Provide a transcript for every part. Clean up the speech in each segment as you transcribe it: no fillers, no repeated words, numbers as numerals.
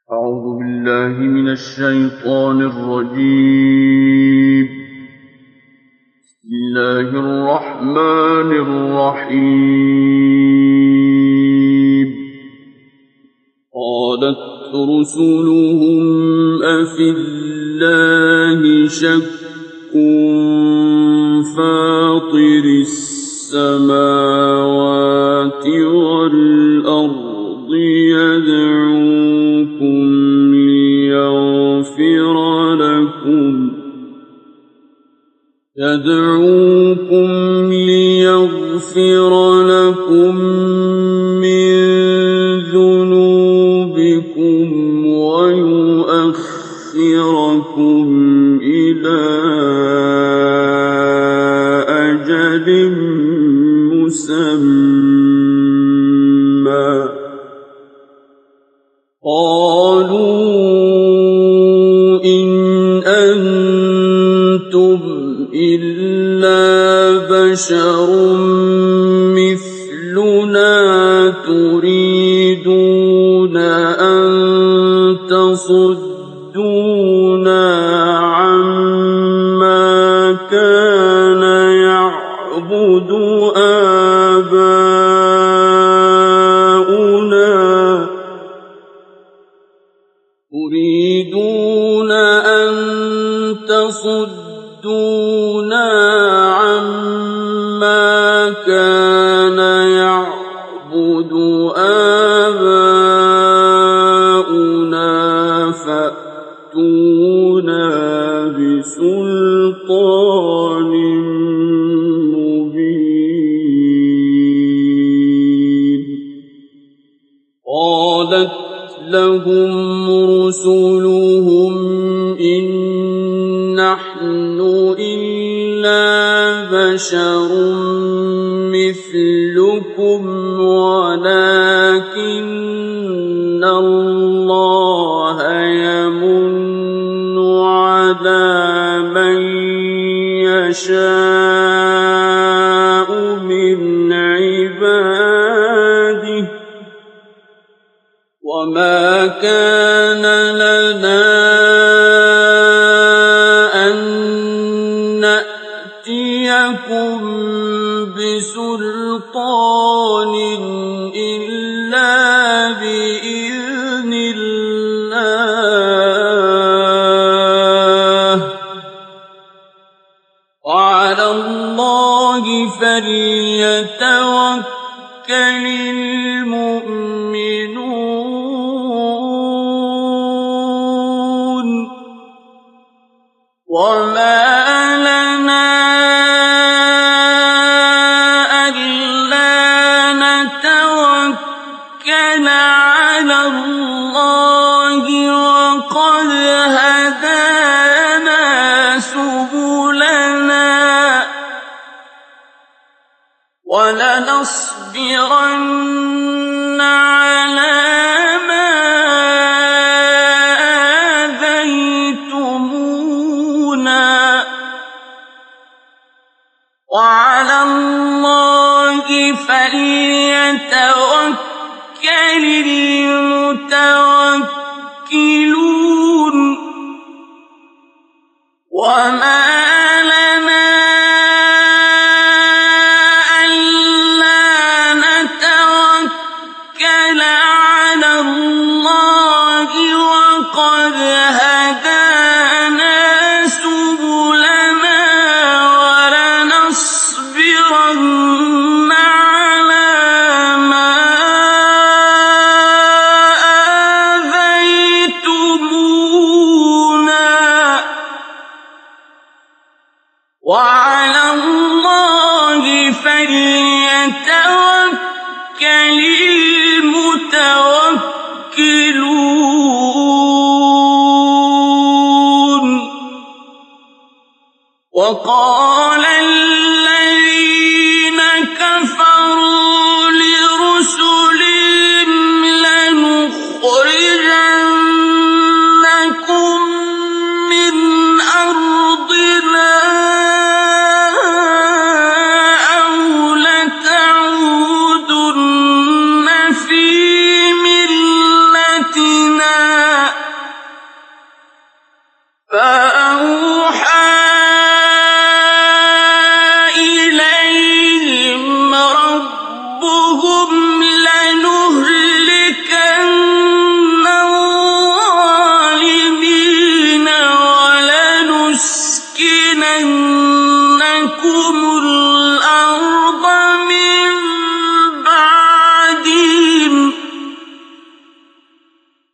أعوذ بالله من الشيطان الرجيم. بسم الله الرحمن الرحيم. قالت رسلهم أفي الله شك فاطر السماوات والأرض يدعوكم ليغفر لكم من ذنوبكم ويؤخركم إلى أجل مسمى. قالوا إن أنتم إلا بشر مثلنا تريدون أن تصدونا عما كان يعبد آباؤنا فأتونا بسلطان مبين. قالت لهم رسلهم إن نحن إلا بشر مثلكم ولكن الله يمن على من يشاء من عباده وما كان لنا أن نأتيكم بسلطان إلا بإذن الله وعلى الله فليتوكل المؤمنون. وما لنا ألا نتوكل على الله وقد هدانا سبلنا ولنصبرن على ما آذيتمونا وعلى الله فليتوكل المتوكلون. وما لنا ألا نتوكل على الله وقد هدانا سبلنا ولنصبرن على ما آذيتمونا وعلى الله فليتوكل المتوكلون. وقال الذين كفروا لرسلهم لنخرجنكم من أرضنا أو لتعودن في ملتنا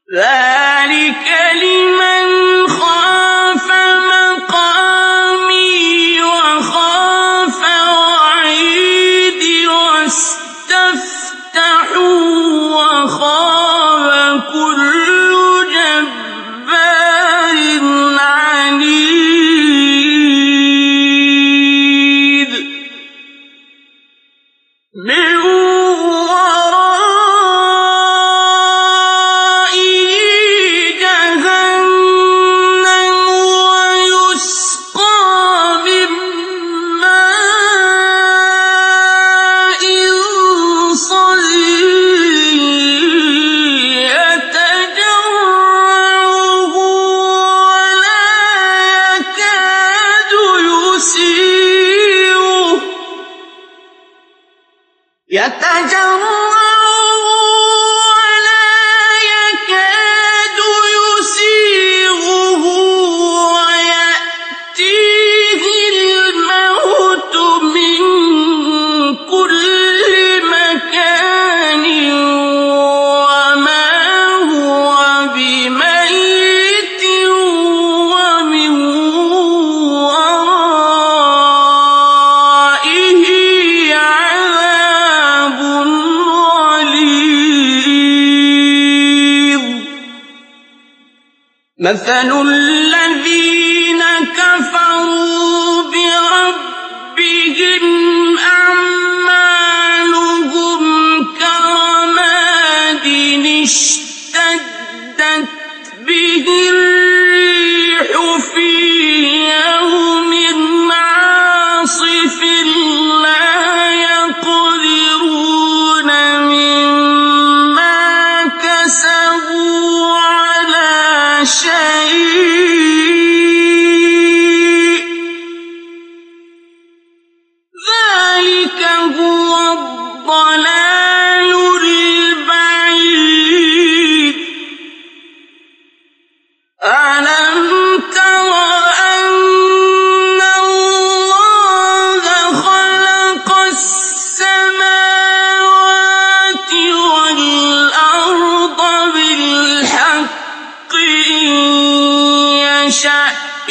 ذلك لمن خاف مقامي وخاف وعيدي واستفتحوا وخاب كل جبار عنيد من ورائه جهنم ويسقى من ماء صديد يتجرعه ولا يكاد يسيغه ويأتيه الموت من كل مكان وما هو بميت ومن ورائه عذاب غليظ مثل الذين كفروا بربهم أعمالهم كرماد اشتدت به الريح في يوم عاصف لا يقدرون مما كسبوا على شيء ذلك هو الضلال البعيد ألم تر أن الله خلق السماوات والأرض بالحق إن يشأ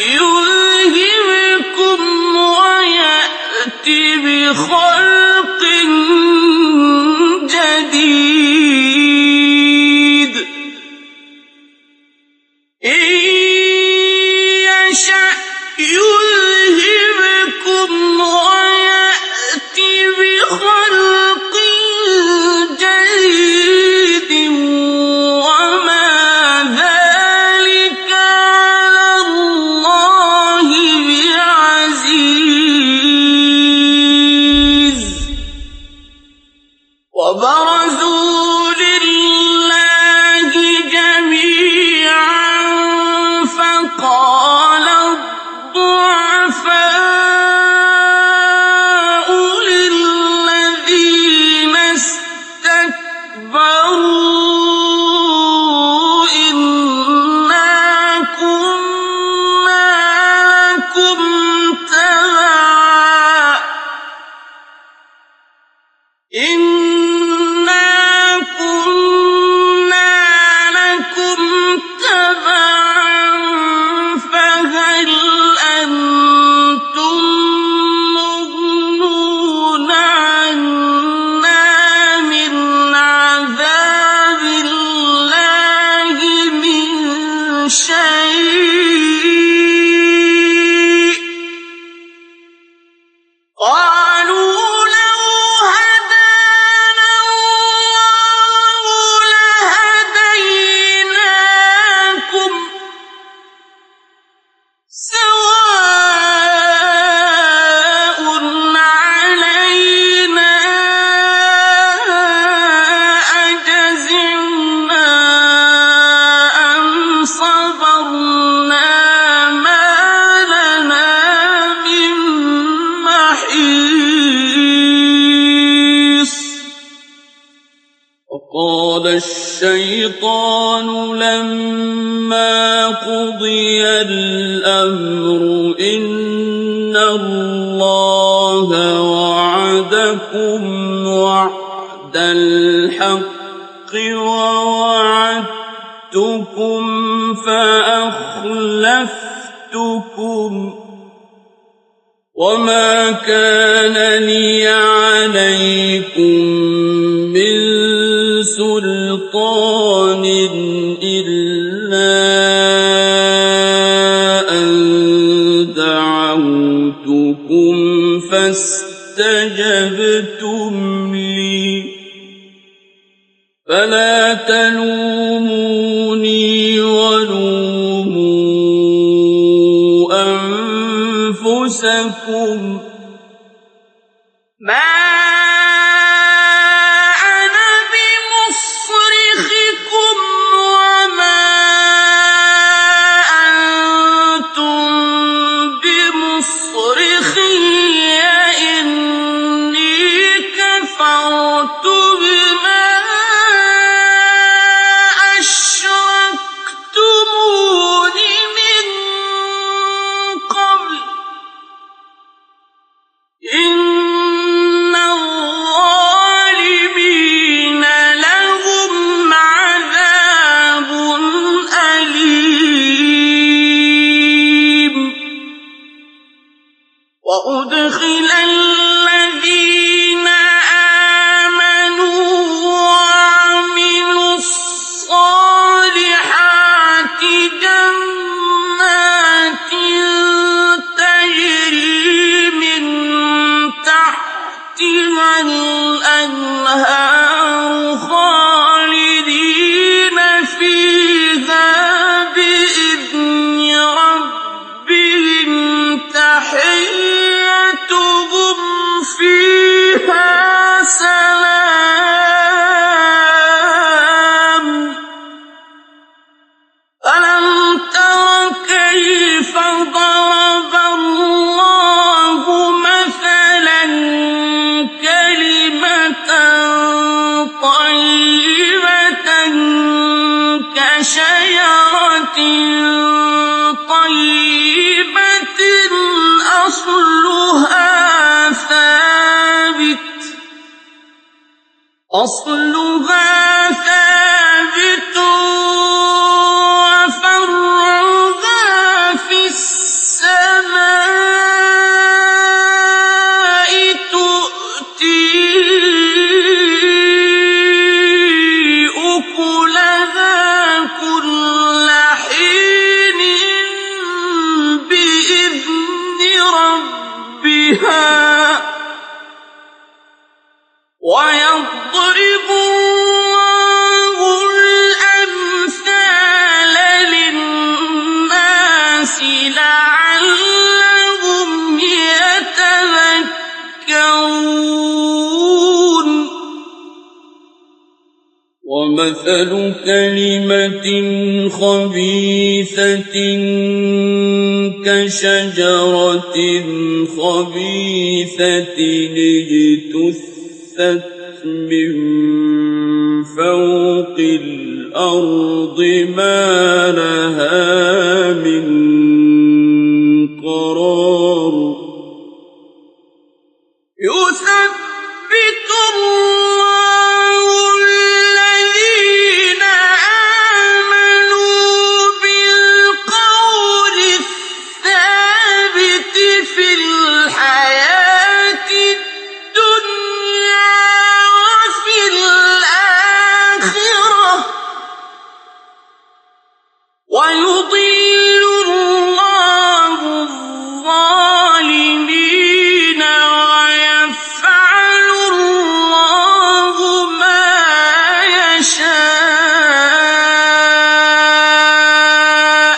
يذهبكم ويأتي بخلق جديد إن يشأ يذهبكم ويأتي بخلق جديد وما ذلك على الله بعزيز وبرزوا لله جميعا فقال الضعفاء للذين استكبروا إنا كنا لكم تبعا فهل أنتم مغنون عنا من عذاب الله من شيء قالوا لو هدانا الله لهديناكم سواء علينا أجزعنا أم صبرنا ما لنا من محيص وقال الشيطان لما قضي الأمر إن الله وعدكم وعد الحق ووعدتكم فأخلفتكم وما كان لي عليكم من سلطان إلا أن دعوتكم فاستجبتم لي فلا تلوموني ولوموا أنفسكم ما أنا بمصرخكم وما أنتم بمصرخي إني كفرت بما أشركتمون من قبل إن الظالمين لهم عذاب أليم وأدخل الذين آمنوا وعملوا الصالحات جنات تجري من تحتها الأنهار خالدين فيها بإذن ربهم تحيتهم فيها سلام ألم تر كيف ضرب الله مثلا كلمة طيبة كشجرة طيبة أصلها ثابت وفرعها في السماء تؤتي أكلها كل حين بإذن ربها ويضرب الله الأمثال للناس لعلهم يتذكرون ومثل كلمة خبيثة كشجرة خبيثة اجتثت من فوق الأرض ما لها من قرار يثبت الله الذين آمنوا بالقول الثابت في الحياة الدنيا وفي الآخرة ويضل الله الظالمين ويفعل الله ما يشاء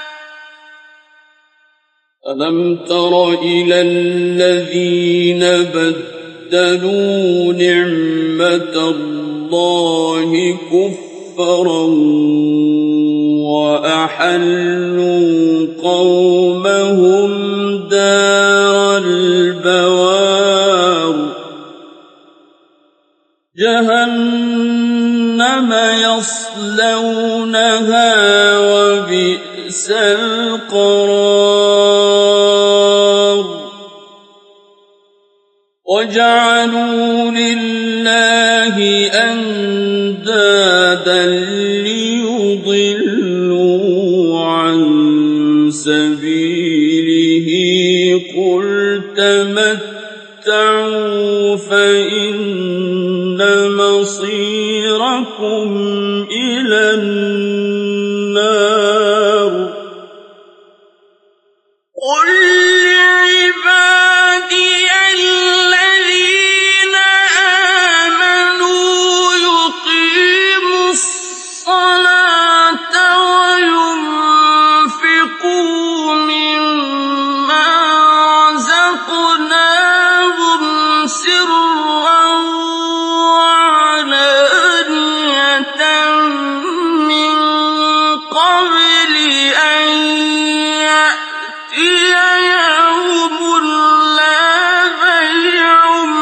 ألم تر إلى الذين بدلوا نعمة الله كفرا وأحلوا قومهم دار البوار جهنم يصلونها وبئس القرار وجعلوا لله أندادا ليضلوا لِيُضِلُّوا عَن سَبِيلِهِ قُلْ تَمَتَّعُوا فَإِنَّ مَصِيرَكُمْ إِلَى النَّارِ قُل لِّعِبَادِيَ الَّذِينَ آمَنُوا يُقِيمُوا الصَّلَاةَ وَيُنفِقُوا مِمَّا رَزَقْنَاهُمْ سِرًّا وَعَلَانِيَةً مِّن قَبْلِ أَن يَأْتِيَ يَوْمٌ لَّا بَيْعٌ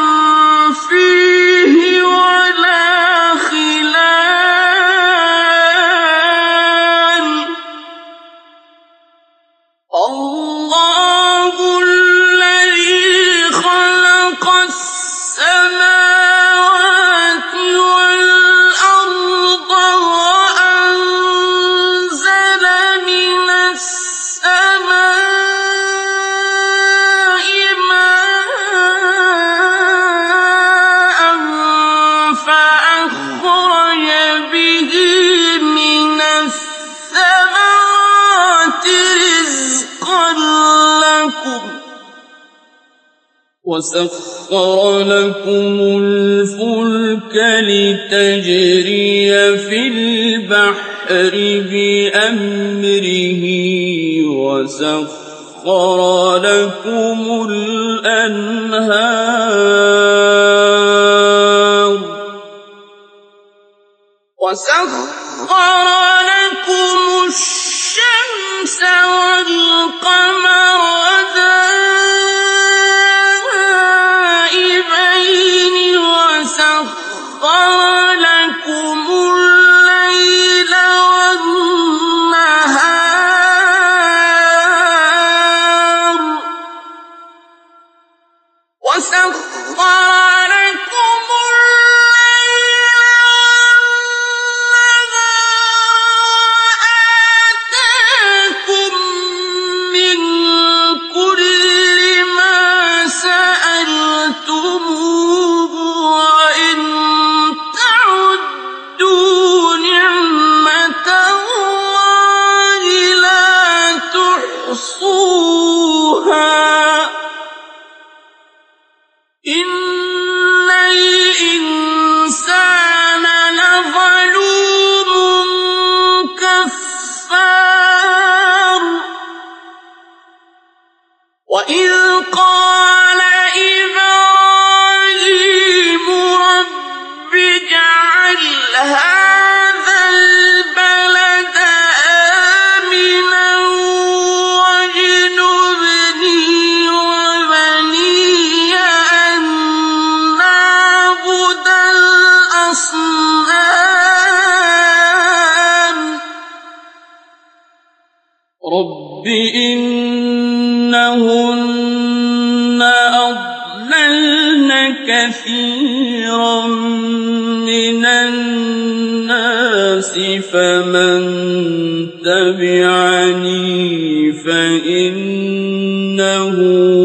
فِيهِ وَلَا خِلَالٌ اللَّهُ الَّذِي خَلَقَ السَّمَاوَاتِ وَالْأَرْضَ وَأَنزَلَ مِنَ السَّمَاءِ مَاءً فَأَخْرَجَ بِهِ مِنَ الثَّمَرَاتِ رِزْقًا لَّكُمْ وَسَخَّرَ لَكُمُ الْفُلْكَ لِتَجْرِيَ فِي الْبَحْرِ بِأَمْرِهِ وَسَخَّرَ لَكُمُ الْأَنْهَارَ وَسَخَّرَ لَكُمُ الشَّمْسَ وَالْقَمَرَ دَائِبَيْنِ وَسَخَّرَ لَكُمُ اللَّيْلَ وَالنَّهَارَ وَسَخَّرَ لَكُمُ وَآتَاكُم مِّن كُلِّ مَا سَأَلْتُمُوهُ وَإِن تَعُدُّوا نِعْمَةَ اللَّهِ لَا تُحْصُوهَا إِنَّ الْإِنسَانَ لَظَلُومٌ كَفَّارٌ وَإِذْ قَالَ إِبْرَاهِيمُ رَبِّ اجْعَلْ هَٰذَا الْبَلَدَ آمِنًا وَاجْنُبْنِي وَبَنِيَّ أَن نَّعْبُدَ الْأَصْنَامَ رَبِّ إِنَّهُنَّ أَضْلَلْنَ كَثِيرًا مِّنَ النَّاسِ فَمَن تَبِعَنِي فَإِنَّهُ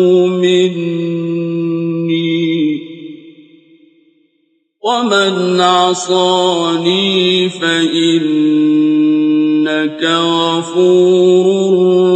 مِنِّي وَمَنْ عَصَانِي فَإِنَّكَ غَفُورٌ